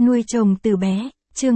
Nuôi chồng từ bé, chương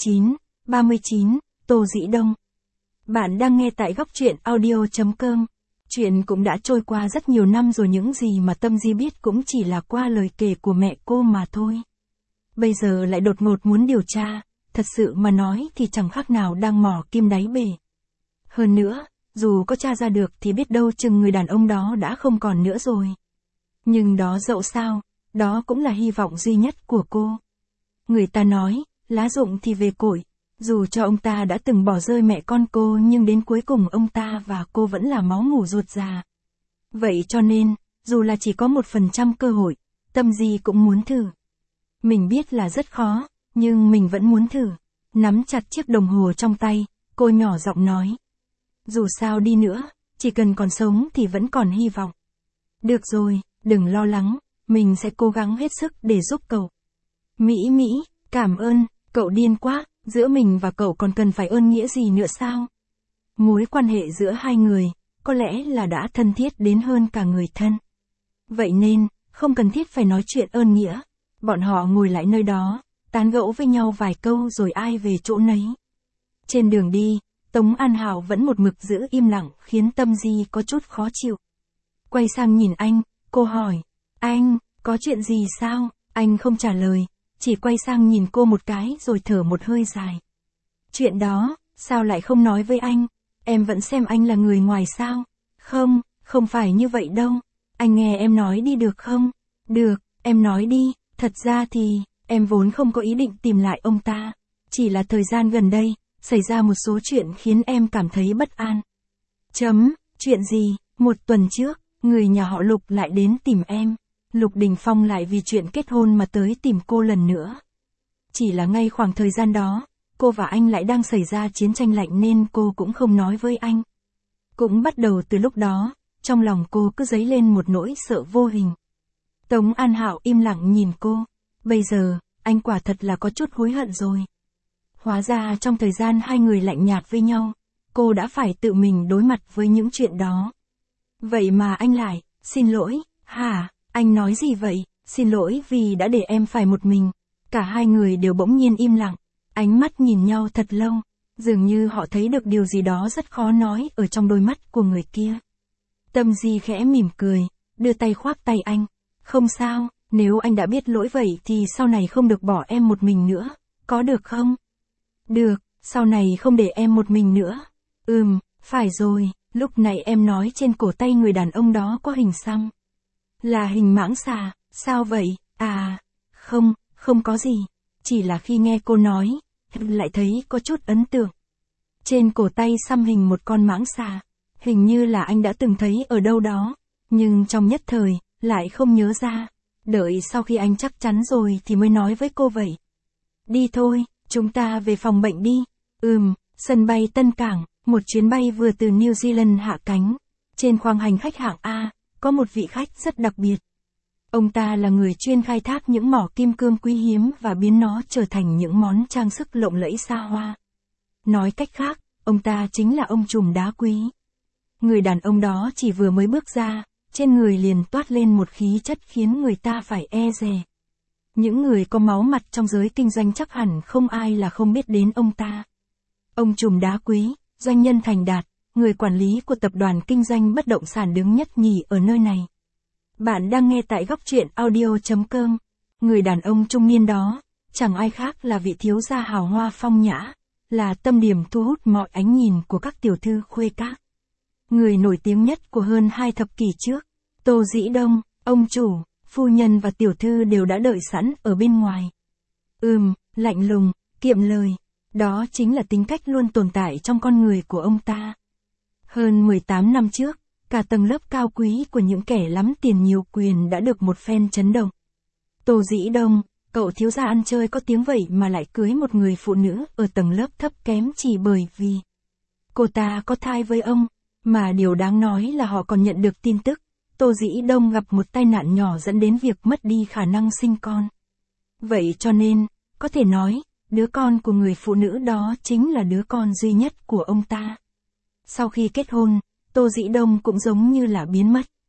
39, Tô Dĩ Đông. Bạn đang nghe tại góc truyện audio.com. Chuyện cũng đã trôi qua rất nhiều năm rồi, những gì mà Tâm Di biết cũng chỉ là qua lời kể của mẹ cô mà thôi. Bây giờ lại đột ngột muốn điều tra, thật sự mà nói thì chẳng khác nào đang mò kim đáy bể. Hơn nữa, dù có tra ra được thì biết đâu chừng người đàn ông đó đã không còn nữa rồi. Nhưng đó dẫu sao, đó cũng là hy vọng duy nhất của cô. Người ta nói, lá rụng thì về cội, dù cho ông ta đã từng bỏ rơi mẹ con cô nhưng đến cuối cùng ông ta và cô vẫn là máu mủ ruột già. Vậy cho nên, dù là chỉ có 1% cơ hội, Tâm Di cũng muốn thử. Mình biết là rất khó, nhưng mình vẫn muốn thử. Nắm chặt chiếc đồng hồ trong tay, cô nhỏ giọng nói. Dù sao đi nữa, chỉ cần còn sống thì vẫn còn hy vọng. Được rồi, đừng lo lắng, mình sẽ cố gắng hết sức để giúp cậu. Mỹ, cảm ơn, cậu điên quá, giữa mình và cậu còn cần phải ơn nghĩa gì nữa sao? Mối quan hệ giữa hai người, có lẽ là đã thân thiết đến hơn cả người thân. Vậy nên, không cần thiết phải nói chuyện ơn nghĩa. Bọn họ ngồi lại nơi đó, tán gẫu với nhau vài câu rồi ai về chỗ nấy. Trên đường đi, Tống An Hảo vẫn một mực giữ im lặng khiến Tâm Di có chút khó chịu. Quay sang nhìn anh, cô hỏi, anh, có chuyện gì sao? Anh không trả lời, chỉ quay sang nhìn cô một cái rồi thở một hơi dài. Chuyện đó, sao lại không nói với anh? Em vẫn xem anh là người ngoài sao? Không phải như vậy đâu. Anh nghe em nói đi được không? Được, em nói đi. Thật ra thì, em vốn không có ý định tìm lại ông ta. Chỉ là thời gian gần đây, xảy ra một số chuyện khiến em cảm thấy bất an. Chuyện gì? Một tuần trước, người nhà họ Lục lại đến tìm em. Lục Đình Phong lại vì chuyện kết hôn mà tới tìm cô lần nữa. Chỉ là ngay khoảng thời gian đó, cô và anh lại đang xảy ra chiến tranh lạnh nên cô cũng không nói với anh. Cũng bắt đầu từ lúc đó, trong lòng cô cứ dấy lên một nỗi sợ vô hình. Tống An Hạo im lặng nhìn cô. Bây giờ, anh quả thật là có chút hối hận rồi. Hóa ra trong thời gian hai người lạnh nhạt với nhau, cô đã phải tự mình đối mặt với những chuyện đó. Vậy mà anh lại, xin lỗi, hả? Anh nói gì vậy? Xin lỗi vì đã để em phải một mình. Cả hai người đều bỗng nhiên im lặng, ánh mắt nhìn nhau thật lâu, dường như họ thấy được điều gì đó rất khó nói ở trong đôi mắt của người kia. Tâm Di khẽ mỉm cười, đưa tay khoác tay anh. Không sao, nếu anh đã biết lỗi vậy thì sau này không được bỏ em một mình nữa, có được không? Được, sau này không để em một mình nữa. Phải rồi, lúc này em nói trên cổ tay người đàn ông đó có hình xăm. Là hình mãng xà, sao vậy? À, không có gì. Chỉ là khi nghe cô nói, lại thấy có chút ấn tượng. Trên cổ tay xăm hình một con mãng xà. Hình như là anh đã từng thấy ở đâu đó. Nhưng trong nhất thời, lại không nhớ ra. Đợi sau khi anh chắc chắn rồi thì mới nói với cô vậy. Đi thôi, chúng ta về phòng bệnh đi. Sân bay Tân Cảng, một chuyến bay vừa từ New Zealand hạ cánh. Trên khoang hành khách hạng A, có một vị khách rất đặc biệt. Ông ta là người chuyên khai thác những mỏ kim cương quý hiếm và biến nó trở thành những món trang sức lộng lẫy xa hoa. Nói cách khác, ông ta chính là ông trùm đá quý. Người đàn ông đó chỉ vừa mới bước ra, trên người liền toát lên một khí chất khiến người ta phải e dè. Những người có máu mặt trong giới kinh doanh chắc hẳn không ai là không biết đến ông ta. Ông trùm đá quý, doanh nhân thành đạt, người quản lý của tập đoàn kinh doanh bất động sản đứng nhất nhì ở nơi này. Bạn đang nghe tại góc truyện audio.com. Người đàn ông trung niên đó, chẳng ai khác là vị thiếu gia hào hoa phong nhã, là tâm điểm thu hút mọi ánh nhìn của các tiểu thư khuê các. Người nổi tiếng nhất của hơn 2 thập kỷ trước, Tô Dĩ Đông, ông chủ, phu nhân và tiểu thư đều đã đợi sẵn ở bên ngoài. Lạnh lùng, kiệm lời, đó chính là tính cách luôn tồn tại trong con người của ông ta. Hơn 18 năm trước, cả tầng lớp cao quý của những kẻ lắm tiền nhiều quyền đã được một phen chấn động. Tô Dĩ Đông, cậu thiếu gia ăn chơi có tiếng vậy mà lại cưới một người phụ nữ ở tầng lớp thấp kém chỉ bởi vì cô ta có thai với ông, mà điều đáng nói là họ còn nhận được tin tức, Tô Dĩ Đông gặp một tai nạn nhỏ dẫn đến việc mất đi khả năng sinh con. Vậy cho nên, có thể nói, đứa con của người phụ nữ đó chính là đứa con duy nhất của ông ta. Sau khi kết hôn, Tô Dĩ Đông cũng giống như là biến mất.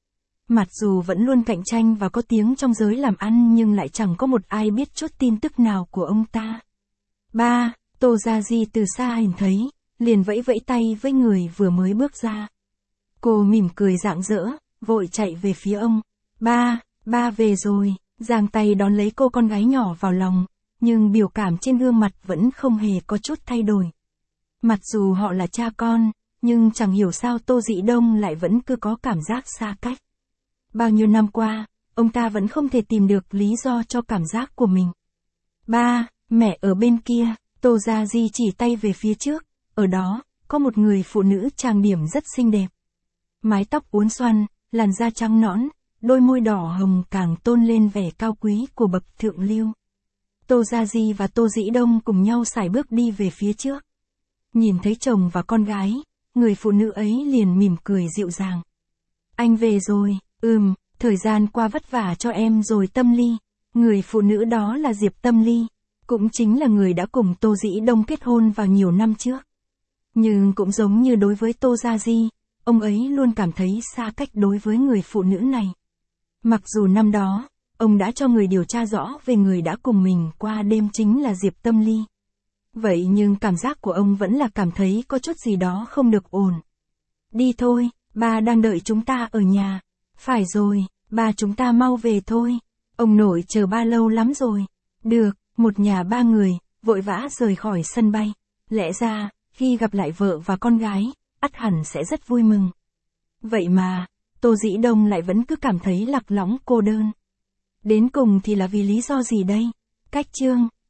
Mặc dù vẫn luôn cạnh tranh và có tiếng trong giới làm ăn nhưng lại chẳng có một ai biết chút tin tức nào của ông ta. Ba, Tô Gia Di từ xa nhìn thấy, liền vẫy vẫy tay với người vừa mới bước ra. Cô mỉm cười rạng rỡ, vội chạy về phía ông. Ba về rồi, giang tay đón lấy cô con gái nhỏ vào lòng, nhưng biểu cảm trên gương mặt vẫn không hề có chút thay đổi. Mặc dù họ là cha con, nhưng chẳng hiểu sao Tô Dĩ Đông lại vẫn cứ có cảm giác xa cách. Bao nhiêu năm qua, ông ta vẫn không thể tìm được lý do cho cảm giác của mình. Ba, mẹ ở bên kia, Tô Gia Di chỉ tay về phía trước, ở đó, có một người phụ nữ trang điểm rất xinh đẹp. Mái tóc uốn xoăn, làn da trắng nõn, đôi môi đỏ hồng càng tôn lên vẻ cao quý của bậc thượng lưu. Tô Gia Di và Tô Dĩ Đông cùng nhau sải bước đi về phía trước. Nhìn thấy chồng và con gái, người phụ nữ ấy liền mỉm cười dịu dàng. Anh về rồi, thời gian qua vất vả cho em rồi Tâm Ly. Người phụ nữ đó là Diệp Tâm Ly, cũng chính là người đã cùng Tô Dĩ Đông kết hôn vào nhiều năm trước. Nhưng cũng giống như đối với Tô Gia Di, ông ấy luôn cảm thấy xa cách đối với người phụ nữ này. Mặc dù năm đó, ông đã cho người điều tra rõ về người đã cùng mình qua đêm chính là Diệp Tâm Ly. Vậy nhưng cảm giác của ông vẫn là cảm thấy có chút gì đó không được ổn. Đi thôi, ba đang đợi chúng ta ở nhà. Phải rồi, ba chúng ta mau về thôi. Ông nội chờ ba lâu lắm rồi. Được, một nhà ba người, vội vã rời khỏi sân bay. Lẽ ra, khi gặp lại vợ và con gái, ắt hẳn sẽ rất vui mừng. Vậy mà, Tô Dĩ Đông lại vẫn cứ cảm thấy lạc lõng cô đơn. Đến cùng thì là vì lý do gì đây? Cách chương